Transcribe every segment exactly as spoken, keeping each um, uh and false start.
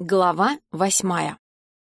Глава восьмая.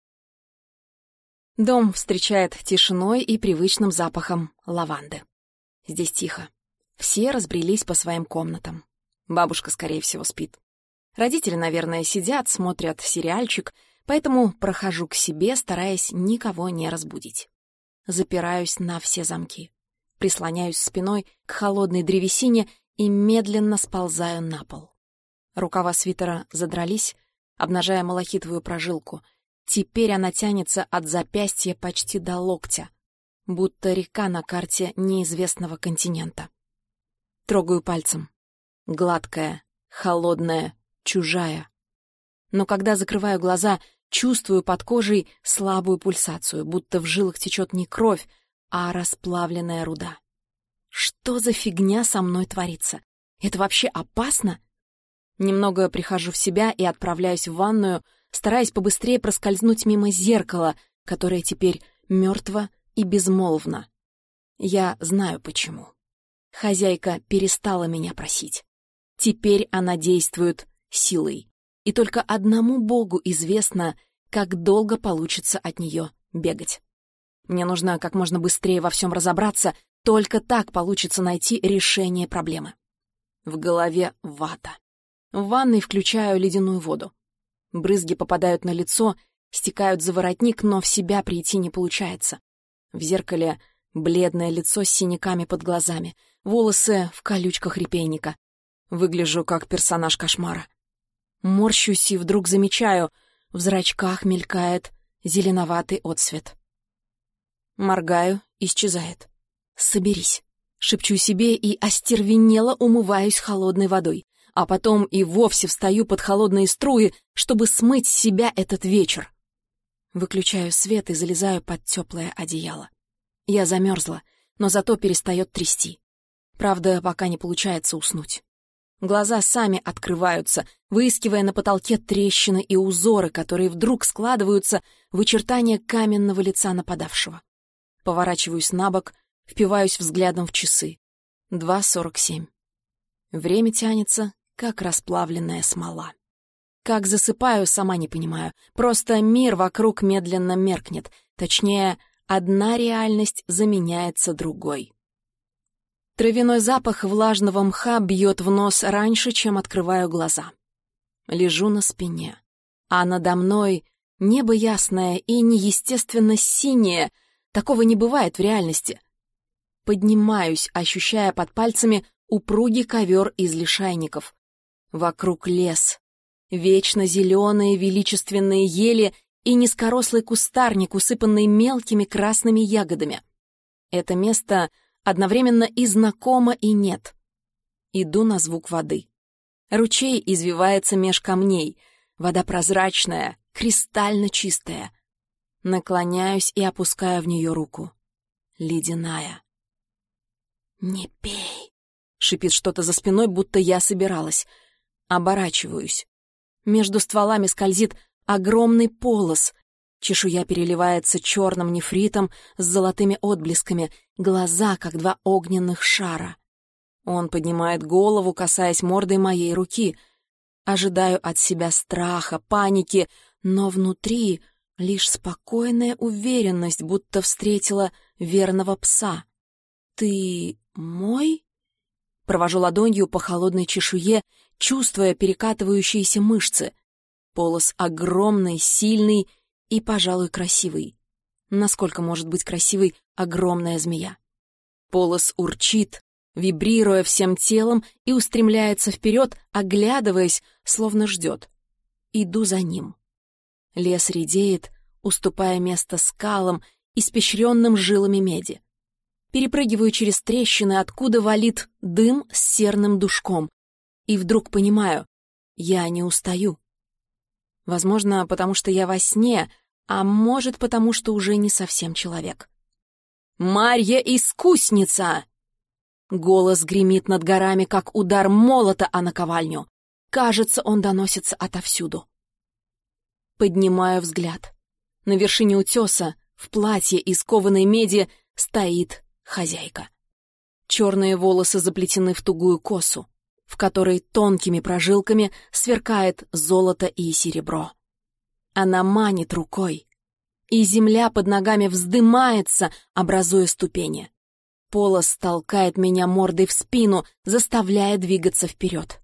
Дом встречает тишиной и привычным запахом лаванды. Здесь тихо. Все разбрелись по своим комнатам. Бабушка, скорее всего, спит. Родители, наверное, сидят, смотрят сериальчик, поэтому прохожу к себе, стараясь никого не разбудить. Запираюсь на все замки. Прислоняюсь спиной к холодной древесине и медленно сползаю на пол. Рукава свитера задрались, обнажая малахитовую прожилку. Теперь она тянется от запястья почти до локтя, будто река на карте неизвестного континента. Трогаю пальцем. Гладкая, холодная, чужая. Но когда закрываю глаза, чувствую под кожей слабую пульсацию, будто в жилах течет не кровь, а расплавленная руда. Что за фигня со мной творится? Это вообще опасно? Немного прихожу в себя и отправляюсь в ванную, стараясь побыстрее проскользнуть мимо зеркала, которое теперь мертво и безмолвно. Я знаю почему. Хозяйка перестала меня просить. Теперь она действует силой. И только одному Богу известно, как долго получится от нее бегать. Мне нужно как можно быстрее во всем разобраться, только так получится найти решение проблемы. В голове вата. В ванной включаю ледяную воду. Брызги попадают на лицо, стекают за воротник, но в себя прийти не получается. В зеркале бледное лицо с синяками под глазами, волосы в колючках репейника. Выгляжу как персонаж кошмара. Морщусь и вдруг замечаю, в зрачках мелькает зеленоватый отсвет. Моргаю, исчезает. «Соберись», — шепчу себе и остервенело умываюсь холодной водой. А потом и вовсе встаю под холодные струи, чтобы смыть с себя этот вечер. Выключаю свет и залезаю под теплое одеяло. Я замерзла, но зато перестает трясти. Правда, пока не получается уснуть. Глаза сами открываются, выискивая на потолке трещины и узоры, которые вдруг складываются в очертания каменного лица нападавшего. Поворачиваюсь на бок, впиваюсь взглядом в часы. два сорок семь. Время тянется, как расплавленная смола. Как засыпаю, сама не понимаю. Просто мир вокруг медленно меркнет. Точнее, одна реальность заменяется другой. Травяной запах влажного мха бьет в нос раньше, чем открываю глаза. Лежу на спине, а надо мной небо ясное и неестественно синее. Такого не бывает в реальности. Поднимаюсь, ощущая под пальцами упругий ковер из лишайников. Вокруг лес, вечно зеленые величественные ели и низкорослый кустарник, усыпанный мелкими красными ягодами. Это место одновременно и знакомо, и нет. Иду на звук воды. Ручей извивается меж камней, вода прозрачная, кристально чистая. Наклоняюсь и опускаю в нее руку. Ледяная. «Не пей!» — шипит что-то за спиной, будто я собиралась. Оборачиваюсь. Между стволами скользит огромный полос. Чешуя переливается черным нефритом с золотыми отблесками, глаза, как два огненных шара. Он поднимает голову, касаясь мордой моей руки. Ожидаю от себя страха, паники, но внутри лишь спокойная уверенность, будто встретила верного пса. «Ты мой?» Провожу ладонью по холодной чешуе, чувствуя перекатывающиеся мышцы. Полос огромный, сильный и, пожалуй, красивый. Насколько может быть красивой огромная змея? Полос урчит, вибрируя всем телом, и устремляется вперед, оглядываясь, словно ждет. Иду за ним. Лес редеет, уступая место скалам, испещренным жилами меди. Перепрыгиваю через трещины, откуда валит дым с серным душком. И вдруг понимаю, я не устаю. Возможно, потому что я во сне, а может, потому что уже не совсем человек. «Марья искусница!» Голос гремит над горами, как удар молота о наковальню. Кажется, он доносится отовсюду. Поднимаю взгляд. На вершине утеса, в платье из кованой меди, стоит хозяйка. Черные волосы заплетены в тугую косу, в которой тонкими прожилками сверкает золото и серебро. Она манит рукой, и земля под ногами вздымается, образуя ступени. Полос толкает меня мордой в спину, заставляя двигаться вперед.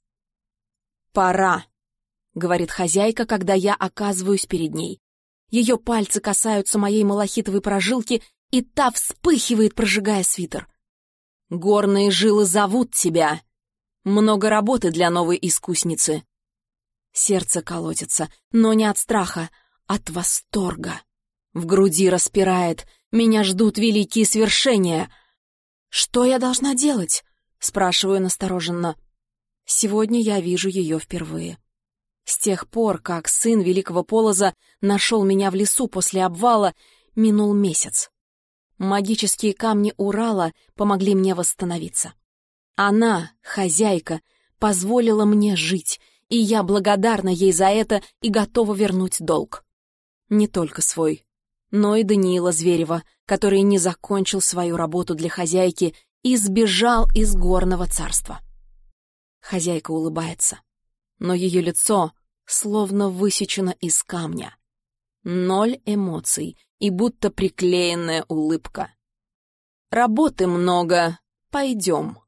«Пора», — говорит хозяйка, когда я оказываюсь перед ней. Ее пальцы касаются моей малахитовой прожилки, и та вспыхивает, прожигая свитер. «Горные жилы зовут тебя. Много работы для новой искусницы». Сердце колотится, но не от страха, от восторга. В груди распирает, меня ждут великие свершения. «Что я должна делать?» — спрашиваю настороженно. Сегодня я вижу ее впервые. С тех пор, как сын великого Полоза нашел меня в лесу после обвала, минул месяц. Магические камни Урала помогли мне восстановиться. Она, хозяйка, позволила мне жить, и я благодарна ей за это и готова вернуть долг. Не только свой, но и Даниила Зверева, который не закончил свою работу для хозяйки и сбежал из горного царства. Хозяйка улыбается, но ее лицо словно высечено из камня. Ноль эмоций и будто приклеенная улыбка. «Работы много, пойдем».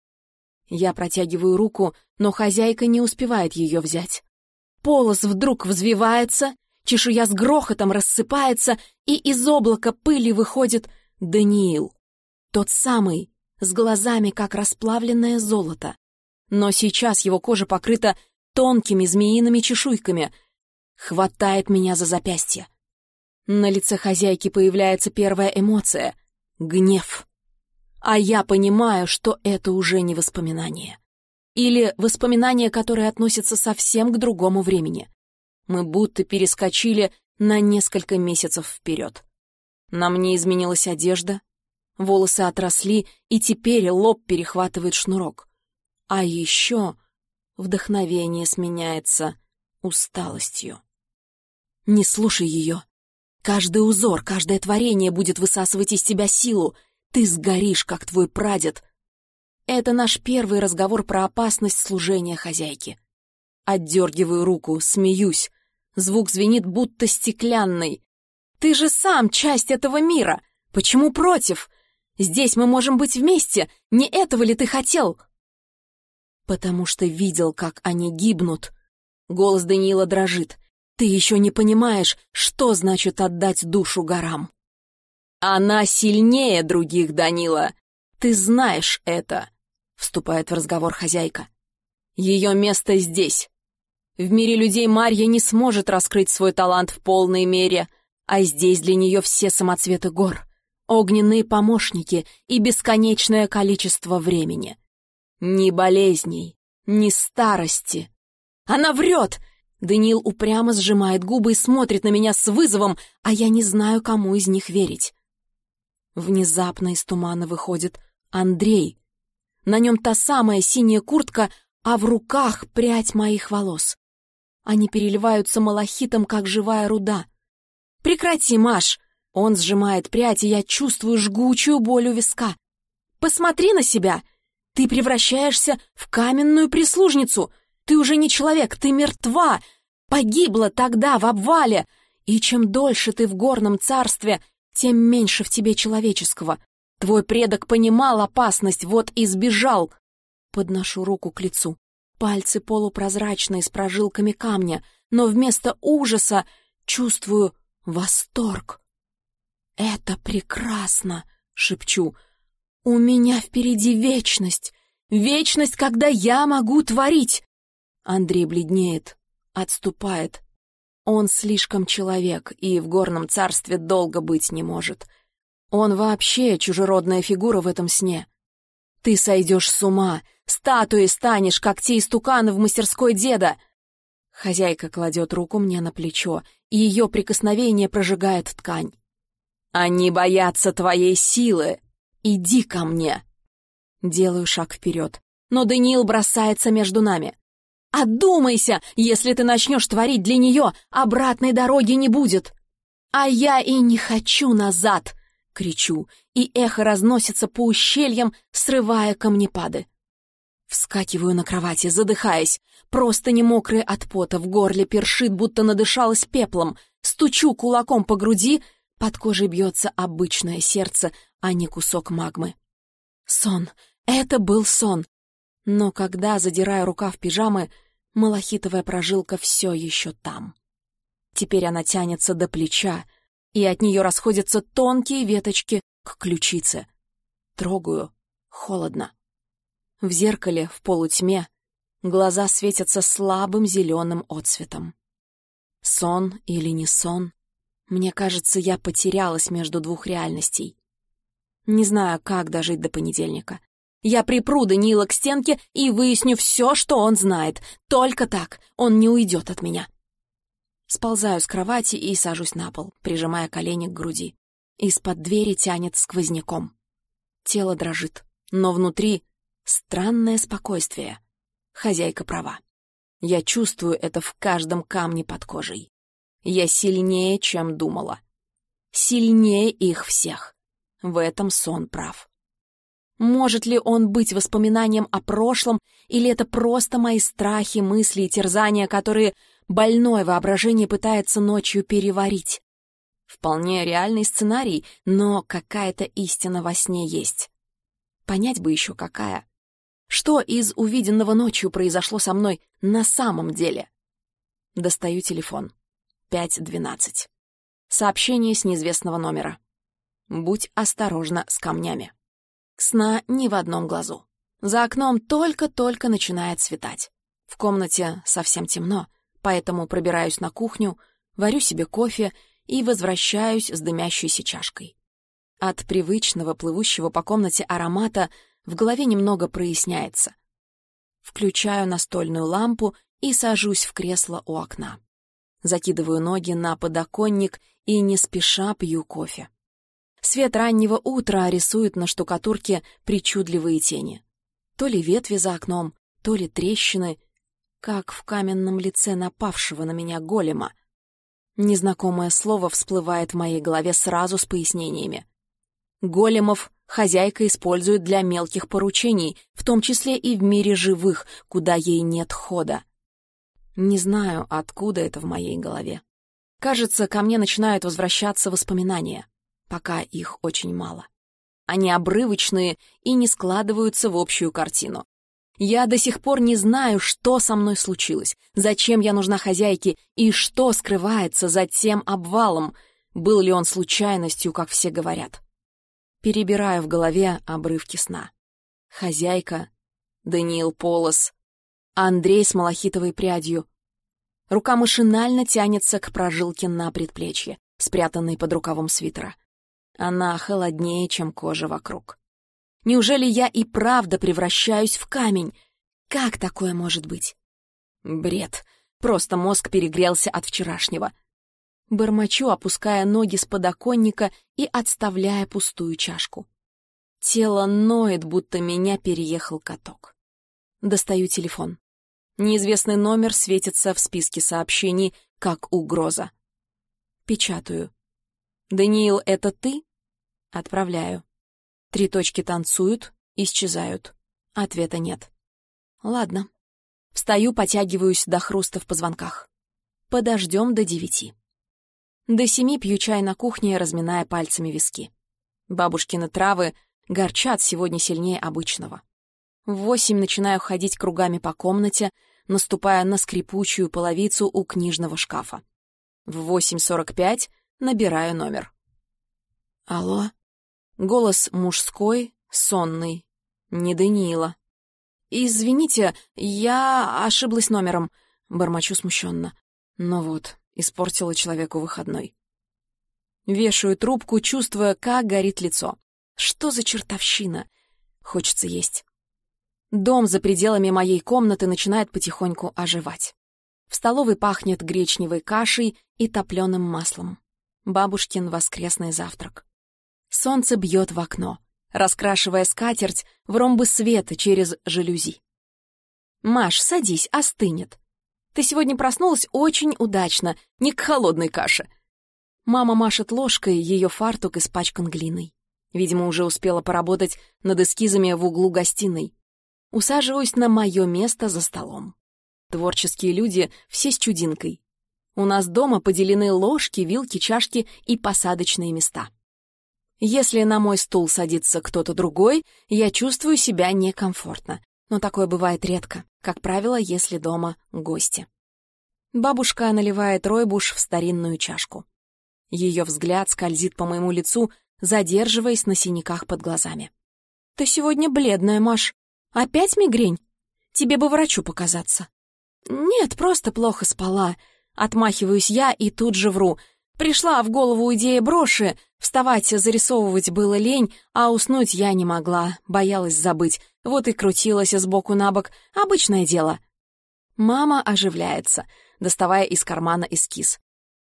Я протягиваю руку, но хозяйка не успевает ее взять. Полос вдруг взвивается, чешуя с грохотом рассыпается, и из облака пыли выходит Даниил. Тот самый, с глазами, как расплавленное золото. Но сейчас его кожа покрыта тонкими змеиными чешуйками. Хватает меня за запястье. На лице хозяйки появляется первая эмоция — гнев. А я понимаю, что это уже не воспоминание. Или воспоминание, которое относится совсем к другому времени. Мы будто перескочили на несколько месяцев вперед. На мне изменилась одежда, волосы отросли, и теперь лоб перехватывает шнурок. А еще вдохновение сменяется усталостью. Не слушай ее. Каждый узор, каждое творение будет высасывать из тебя силу. Ты сгоришь, как твой прадед. Это наш первый разговор про опасность служения хозяйки. Отдергиваю руку, смеюсь. Звук звенит, будто стеклянный. Ты же сам часть этого мира. Почему против? Здесь мы можем быть вместе. Не этого ли ты хотел? Потому что видел, как они гибнут. Голос Даниила дрожит. Ты еще не понимаешь, что значит отдать душу горам. Она сильнее других, Данила. Ты знаешь это, вступает в разговор хозяйка. Ее место здесь. В мире людей Марья не сможет раскрыть свой талант в полной мере, а здесь для нее все самоцветы гор, огненные помощники и бесконечное количество времени. Ни болезней, ни старости. Она врет! Даниил упрямо сжимает губы и смотрит на меня с вызовом, а я не знаю, кому из них верить. Внезапно из тумана выходит Андрей. На нем та самая синяя куртка, а в руках прядь моих волос. Они переливаются малахитом, как живая руда. «Прекрати, Маш!» Он сжимает прядь, и я чувствую жгучую боль у виска. «Посмотри на себя! Ты превращаешься в каменную прислужницу! Ты уже не человек, ты мертва! Погибла тогда в обвале! И чем дольше ты в горном царстве, тем меньше в тебе человеческого. Твой предок понимал опасность, вот и сбежал!» Подношу руку к лицу. Пальцы полупрозрачные, с прожилками камня, но вместо ужаса чувствую восторг. «Это прекрасно!» — шепчу. «У меня впереди вечность! Вечность, когда я могу творить!» Андрей бледнеет, отступает. Он слишком человек и в горном царстве долго быть не может. Он вообще чужеродная фигура в этом сне. Ты сойдешь с ума, статуей станешь, как те истуканы в мастерской деда. Хозяйка кладет руку мне на плечо, и ее прикосновение прожигает ткань. Они боятся твоей силы. Иди ко мне. Делаю шаг вперед, но Даниил бросается между нами. «Одумайся! Если ты начнешь творить для нее, обратной дороги не будет!» «А я и не хочу назад!» — кричу, и эхо разносится по ущельям, срывая камнепады. Вскакиваю на кровати, задыхаясь. Простыни мокрые от пота, в горле першит, будто надышалась пеплом. Стучу кулаком по груди, под кожей бьется обычное сердце, а не кусок магмы. Сон. Это был сон. Но когда задираю рукав пижамы, малахитовая прожилка все еще там. Теперь она тянется до плеча, и от нее расходятся тонкие веточки к ключице. Трогаю. Холодно. В зеркале, в полутьме, глаза светятся слабым зеленым отсветом. Сон или не сон? Мне кажется, я потерялась между двух реальностей. Не знаю, как дожить до понедельника. Я припру Даниила к стенке и выясню все, что он знает. Только так он не уйдет от меня. Сползаю с кровати и сажусь на пол, прижимая колени к груди. Из-под двери тянет сквозняком. Тело дрожит, но внутри странное спокойствие. Хозяйка права. Я чувствую это в каждом камне под кожей. Я сильнее, чем думала. Сильнее их всех. В этом сон прав. Может ли он быть воспоминанием о прошлом, или это просто мои страхи, мысли и терзания, которые больное воображение пытается ночью переварить? Вполне реальный сценарий, но какая-то истина во сне есть. Понять бы еще какая. Что из увиденного ночью произошло со мной на самом деле? Достаю телефон. пять двенадцать. Сообщение с неизвестного номера. Будь осторожна с камнями. Сна ни в одном глазу. За окном только-только начинает светать. В комнате совсем темно, поэтому пробираюсь на кухню, варю себе кофе и возвращаюсь с дымящейся чашкой. От привычного, плывущего по комнате аромата в голове немного проясняется. Включаю настольную лампу и сажусь в кресло у окна. Закидываю ноги на подоконник и не спеша пью кофе. Свет раннего утра рисует на штукатурке причудливые тени. То ли ветви за окном, то ли трещины, как в каменном лице напавшего на меня голема. Незнакомое слово всплывает в моей голове сразу с пояснениями. Големов хозяйка использует для мелких поручений, в том числе и в мире живых, куда ей нет хода. Не знаю, откуда это в моей голове. Кажется, ко мне начинают возвращаться воспоминания, пока их очень мало. Они обрывочные и не складываются в общую картину. Я до сих пор не знаю, что со мной случилось, зачем я нужна хозяйке и что скрывается за тем обвалом, был ли он случайностью, как все говорят. Перебираю в голове обрывки сна. Хозяйка, Даниил Полос, Андрей с малахитовой прядью. Рука машинально тянется к прожилке на предплечье, спрятанной под рукавом свитера. Она холоднее, чем кожа вокруг. Неужели я и правда превращаюсь в камень? Как такое может быть? Бред. Просто мозг перегрелся от вчерашнего. Бормочу, опуская ноги с подоконника и отставляя пустую чашку. Тело ноет, будто меня переехал каток. Достаю телефон. Неизвестный номер светится в списке сообщений, как угроза. Печатаю. «Даниил, это ты?» Отправляю. Три точки танцуют, исчезают. Ответа нет. Ладно. Встаю, потягиваюсь до хруста в позвонках. Подождем до девяти. До семи пью чай на кухне, разминая пальцами виски. Бабушкины травы горчат сегодня сильнее обычного. В восемь начинаю ходить кругами по комнате, наступая на скрипучую половицу у книжного шкафа. В восемь сорок пять набираю номер. Алло? Голос мужской, сонный. Не Даниила. «Извините, я ошиблась номером», — бормочу смущенно. Ну вот, испортила человеку выходной. Вешаю трубку, чувствуя, как горит лицо. Что за чертовщина? Хочется есть. Дом за пределами моей комнаты начинает потихоньку оживать. В столовой пахнет гречневой кашей и топленым маслом. Бабушкин воскресный завтрак. Солнце бьет в окно, раскрашивая скатерть в ромбы света через жалюзи. «Маш, садись, остынет. Ты сегодня проснулась очень удачно, не к холодной каше». Мама машет ложкой, ее фартук испачкан глиной. Видимо, уже успела поработать над эскизами в углу гостиной. Усаживаюсь на мое место за столом. Творческие люди все с чудинкой. У нас дома поделены ложки, вилки, чашки и посадочные места. Если на мой стул садится кто-то другой, я чувствую себя некомфортно. Но такое бывает редко, как правило, если дома гости. Бабушка наливает ройбуш в старинную чашку. Ее взгляд скользит по моему лицу, задерживаясь на синяках под глазами. «Ты сегодня бледная, Маш. Опять мигрень? Тебе бы врачу показаться». «Нет, просто плохо спала». Отмахиваюсь я и тут же вру. Пришла в голову идея броши. Вставать, зарисовывать было лень, а уснуть я не могла, боялась забыть. Вот и крутилась сбоку на бок. Обычное дело. Мама оживляется, доставая из кармана эскиз.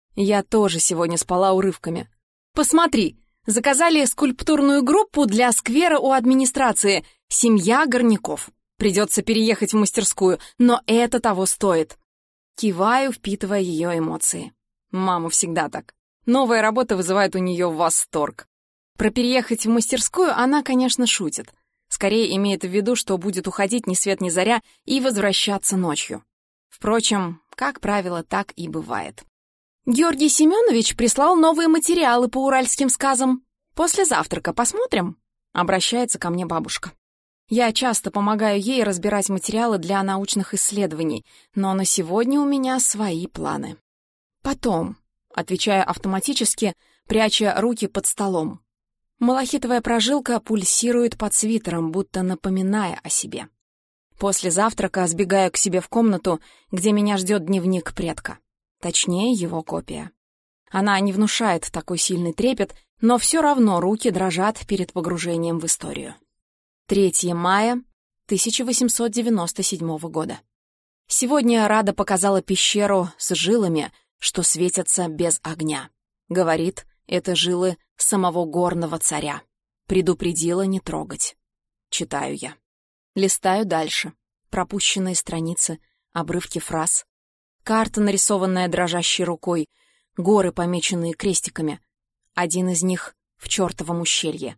Я тоже сегодня спала урывками. «Посмотри, заказали скульптурную группу для сквера у администрации. Семья Горняков. Придется переехать в мастерскую, но это того стоит». Киваю, впитывая ее эмоции. Мама всегда так. Новая работа вызывает у нее восторг. Про переехать в мастерскую она, конечно, шутит. Скорее имеет в виду, что будет уходить ни свет ни заря и возвращаться ночью. Впрочем, как правило, так и бывает. Георгий Семенович прислал новые материалы по уральским сказам. После завтрака посмотрим? Обращается ко мне бабушка. Я часто помогаю ей разбирать материалы для научных исследований, но на сегодня у меня свои планы. Потом, отвечаю автоматически, пряча руки под столом. Малахитовая прожилка пульсирует под свитером, будто напоминая о себе. После завтрака сбегаю к себе в комнату, где меня ждет дневник предка. Точнее, его копия. Она не внушает такой сильный трепет, но все равно руки дрожат перед погружением в историю. третьего мая тысяча восемьсот девяносто седьмого года. Сегодня Рада показала пещеру с жилами, что светятся без огня. Говорит, это жилы самого горного царя. Предупредила не трогать. Читаю я. Листаю дальше. Пропущенные страницы, обрывки фраз. Карта, нарисованная дрожащей рукой. Горы, помеченные крестиками. Один из них в чертовом ущелье.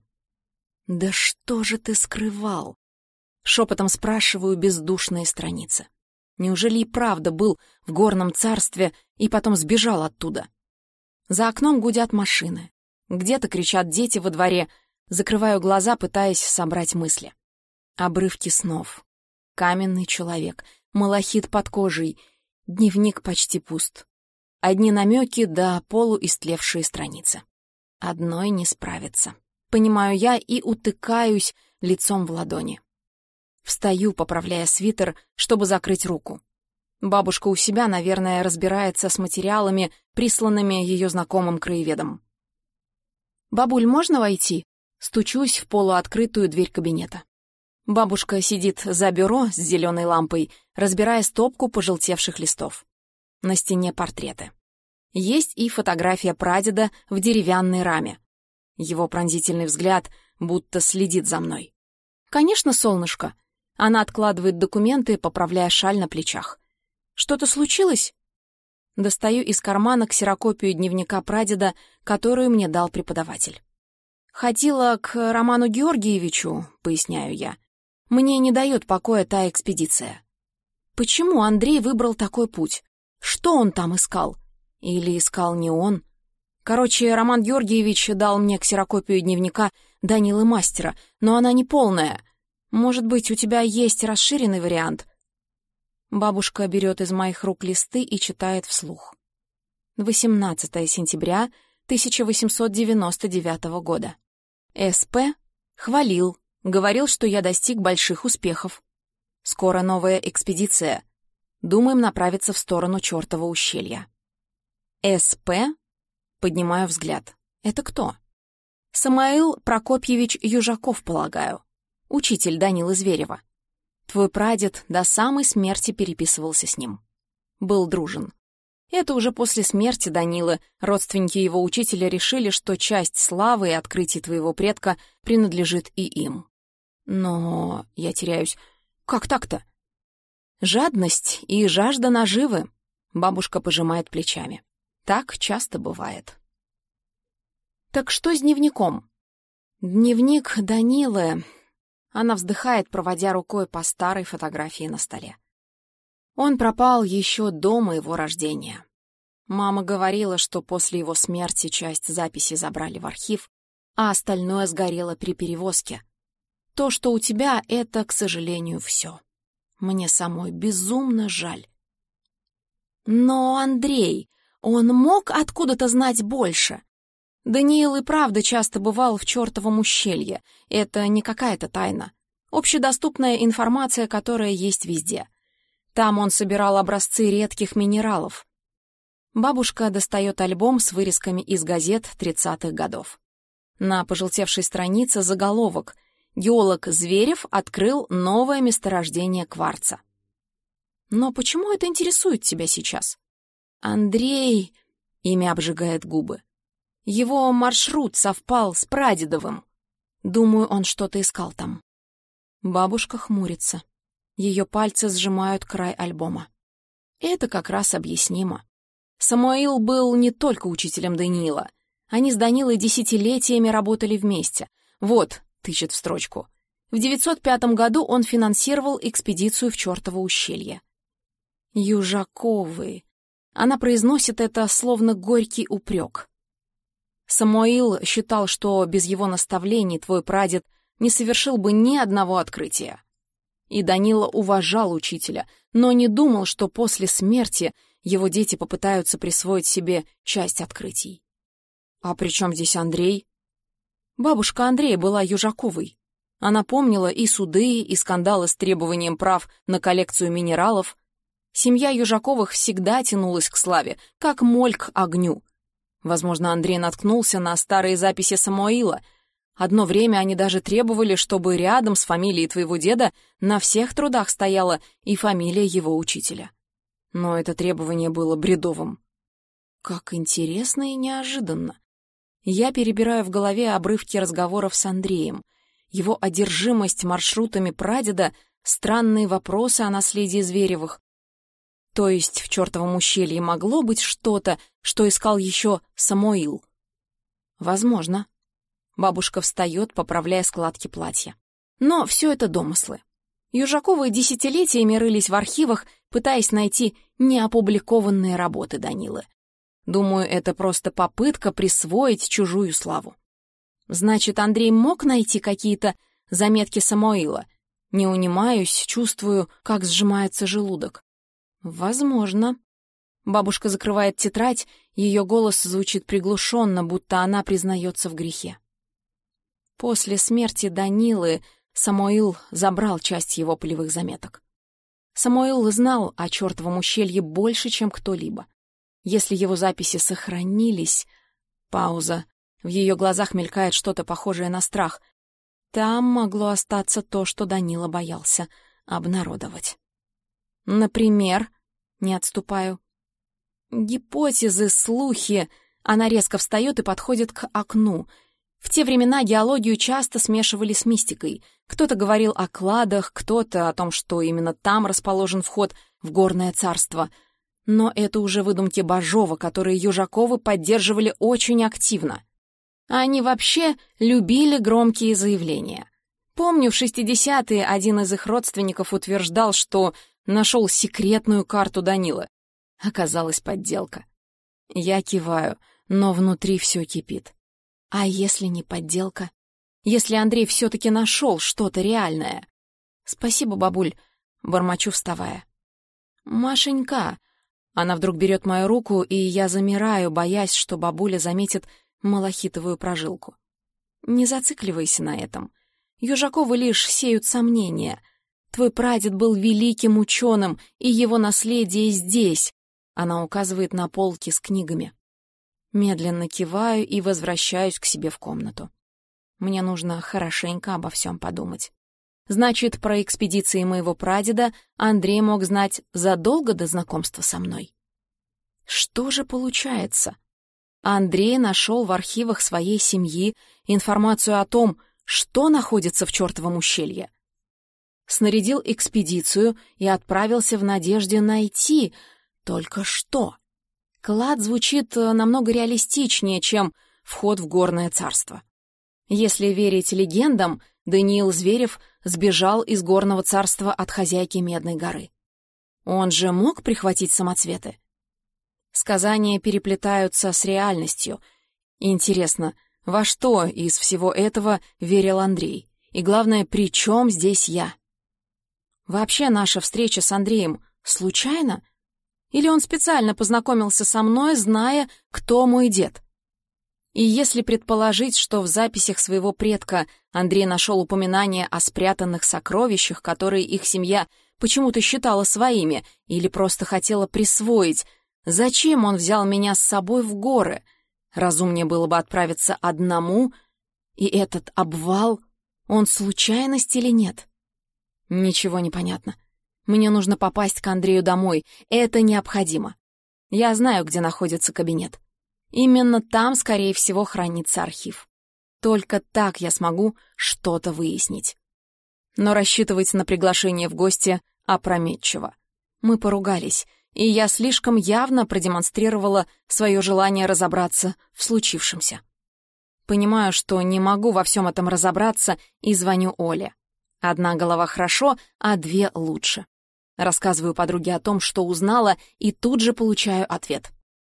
«Да что же ты скрывал?» Шепотом спрашиваю бездушные страницы. Неужели и правда был в горном царстве и потом сбежал оттуда? За окном гудят машины. Где-то кричат дети во дворе. Закрываю глаза, пытаясь собрать мысли. Обрывки снов. Каменный человек. Малахит под кожей. Дневник почти пуст. Одни намеки да полуистлевшие страницы. Одной не справится. Понимаю я и утыкаюсь лицом в ладони. Встаю, поправляя свитер, чтобы закрыть руку. Бабушка у себя, наверное, разбирается с материалами, присланными ее знакомым краеведом. «Бабуль, можно войти?» Стучусь в полуоткрытую дверь кабинета. Бабушка сидит за бюро с зеленой лампой, разбирая стопку пожелтевших листов. На стене портреты. Есть и фотография прадеда в деревянной раме. Его пронзительный взгляд будто следит за мной. «Конечно, солнышко». Она откладывает документы, поправляя шаль на плечах. «Что-то случилось?» Достаю из кармана ксерокопию дневника прадеда, которую мне дал преподаватель. «Ходила к Роману Георгиевичу», — поясняю я. «Мне не дает покоя та экспедиция». Почему Андрей выбрал такой путь? Что он там искал? Или искал не он? Короче, Роман Георгиевич дал мне ксерокопию дневника Данилы Мастера, но она не полная. Может быть, у тебя есть расширенный вариант?» Бабушка берет из моих рук листы и читает вслух. восемнадцатого сентября тысяча восемьсот девяносто девятого года. СП хвалил, говорил, что я достиг больших успехов. Скоро новая экспедиция. Думаем направиться в сторону чертова ущелья. СП? Поднимаю взгляд. Это кто? Самаил Прокопьевич Южаков, полагаю. Учитель Данилы Зверева. Твой прадед до самой смерти переписывался с ним. Был дружен. Это уже после смерти Данилы родственники его учителя решили, что часть славы и открытий твоего предка принадлежит и им. Но я теряюсь. Как так-то? Жадность и жажда наживы. Бабушка пожимает плечами. Так часто бывает. Так что с дневником? Дневник Данилы. Она вздыхает, проводя рукой по старой фотографии на столе. Он пропал еще до моего рождения. Мама говорила, что после его смерти часть записей забрали в архив, а остальное сгорело при перевозке. То, что у тебя, это, к сожалению, все. Мне самой безумно жаль. Но Андрей, он мог откуда-то знать больше? Даниил и правда часто бывал в чертовом ущелье. Это не какая-то тайна. Общедоступная информация, которая есть везде. Там он собирал образцы редких минералов. Бабушка достает альбом с вырезками из газет тридцатых годов. На пожелтевшей странице заголовок «Геолог Зверев открыл новое месторождение кварца». Но почему это интересует тебя сейчас? Андрей... Имя обжигает губы. Его маршрут совпал с прадедовым. Думаю, он что-то искал там. Бабушка хмурится. Ее пальцы сжимают край альбома. Это как раз объяснимо. Самуил был не только учителем Даниила. Они с Данилой десятилетиями работали вместе. Вот, тычет в строчку. В девятьсот пятом году он финансировал экспедицию в чертово ущелье. Южаковы. Она произносит это словно горький упрек. Самуил считал, что без его наставлений твой прадед не совершил бы ни одного открытия. И Данила уважал учителя, но не думал, что после смерти его дети попытаются присвоить себе часть открытий. А при чем здесь Андрей? Бабушка Андрея была Южаковой. Она помнила и суды, и скандалы с требованием прав на коллекцию минералов. Семья Южаковых всегда тянулась к славе, как моль к огню. Возможно, Андрей наткнулся на старые записи Самуила. Одно время они даже требовали, чтобы рядом с фамилией твоего деда на всех трудах стояла и фамилия его учителя. Но это требование было бредовым. Как интересно и неожиданно. Я перебираю в голове обрывки разговоров с Андреем. Его одержимость маршрутами прадеда, странные вопросы о наследии Зверевых. То есть в чертовом ущелье могло быть что-то, что искал еще Самуил? Возможно. Бабушка встает, поправляя складки платья. Но все это домыслы. Южаковы десятилетиями рылись в архивах, пытаясь найти неопубликованные работы Данилы. Думаю, это просто попытка присвоить чужую славу. Значит, Андрей мог найти какие-то заметки Самуила? Не унимаюсь, чувствую, как сжимается желудок. Возможно. Бабушка закрывает тетрадь, ее голос звучит приглушенно, будто она признается в грехе. После смерти Данилы Самуил забрал часть его полевых заметок. Самуил знал о чертовом ущелье больше, чем кто-либо. Если его записи сохранились... Пауза. В ее глазах мелькает что-то похожее на страх. Там могло остаться то, что Данила боялся обнародовать. Например, не отступаю. Гипотезы, слухи. Она резко встает и подходит к окну. В те времена геологию часто смешивали с мистикой. Кто-то говорил о кладах, кто-то о том, что именно там расположен вход в горное царство. Но это уже выдумки Бажова, которые Южаковы поддерживали очень активно. Они вообще любили громкие заявления. Помню, в шестидесятые один из их родственников утверждал, что нашел секретную карту Данилы. Оказалась подделка. Я киваю, но внутри все кипит. А если не подделка? Если Андрей все-таки нашел что-то реальное? Спасибо, бабуль, бормочу, вставая. Машенька. Она вдруг берет мою руку, и я замираю, боясь, что бабуля заметит малахитовую прожилку. Не зацикливайся на этом. Южаковы лишь сеют сомнения. Твой прадед был великим ученым, и его наследие здесь. Она указывает на полки с книгами. Медленно киваю и возвращаюсь к себе в комнату. Мне нужно хорошенько обо всем подумать. Значит, про экспедиции моего прадеда Андрей мог знать задолго до знакомства со мной. Что же получается? Андрей нашел в архивах своей семьи информацию о том, что находится в чертовом ущелье. Снарядил экспедицию и отправился в надежде найти только что. Клад звучит намного реалистичнее, чем вход в горное царство. Если верить легендам, Даниил Зверев сбежал из горного царства от хозяйки Медной горы. Он же мог прихватить самоцветы? Сказания переплетаются с реальностью. Интересно, во что из всего этого верил Андрей? И главное, при чем здесь я? Вообще наша встреча с Андреем случайна? Или он специально познакомился со мной, зная, кто мой дед? И если предположить, что в записях своего предка Андрей нашел упоминание о спрятанных сокровищах, которые их семья почему-то считала своими или просто хотела присвоить, зачем он взял меня с собой в горы? Разумнее было бы отправиться одному, и этот обвал, он случайность или нет? Ничего не понятно. Мне нужно попасть к Андрею домой, это необходимо. Я знаю, где находится кабинет. Именно там, скорее всего, хранится архив. Только так я смогу что-то выяснить. Но рассчитывать на приглашение в гости опрометчиво. Мы поругались, и я слишком явно продемонстрировала свое желание разобраться в случившемся. Понимаю, что не могу во всем этом разобраться, и звоню Оле. Одна голова хорошо, а две лучше. Рассказываю подруге о том, что узнала, и тут же получаю ответ.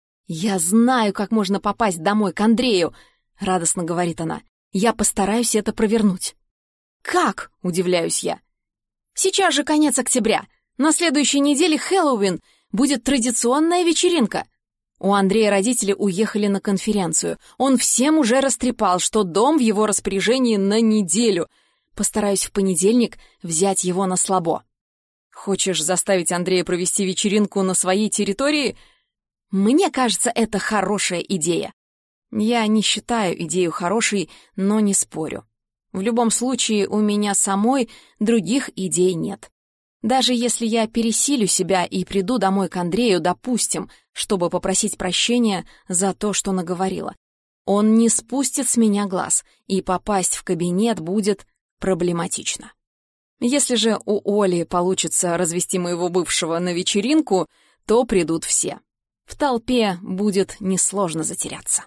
«Я знаю, как можно попасть домой к Андрею», — радостно говорит она. «Я постараюсь это провернуть». «Как?» — удивляюсь я. «Сейчас же конец октября. На следующей неделе Хэллоуин. Будет традиционная вечеринка». У Андрея родители уехали на конференцию. Он всем уже растрепал, что дом в его распоряжении на неделю. Постараюсь в понедельник взять его на слабо. «Хочешь заставить Андрея провести вечеринку на своей территории?» Мне кажется, это хорошая идея. Я не считаю идею хорошей, но не спорю. В любом случае, у меня самой других идей нет. Даже если я пересилю себя и приду домой к Андрею, допустим, чтобы попросить прощения за то, что наговорила, он не спустит с меня глаз, и попасть в кабинет будет проблематично. Если же у Оли получится развести моего бывшего на вечеринку, то придут все. В толпе будет несложно затеряться.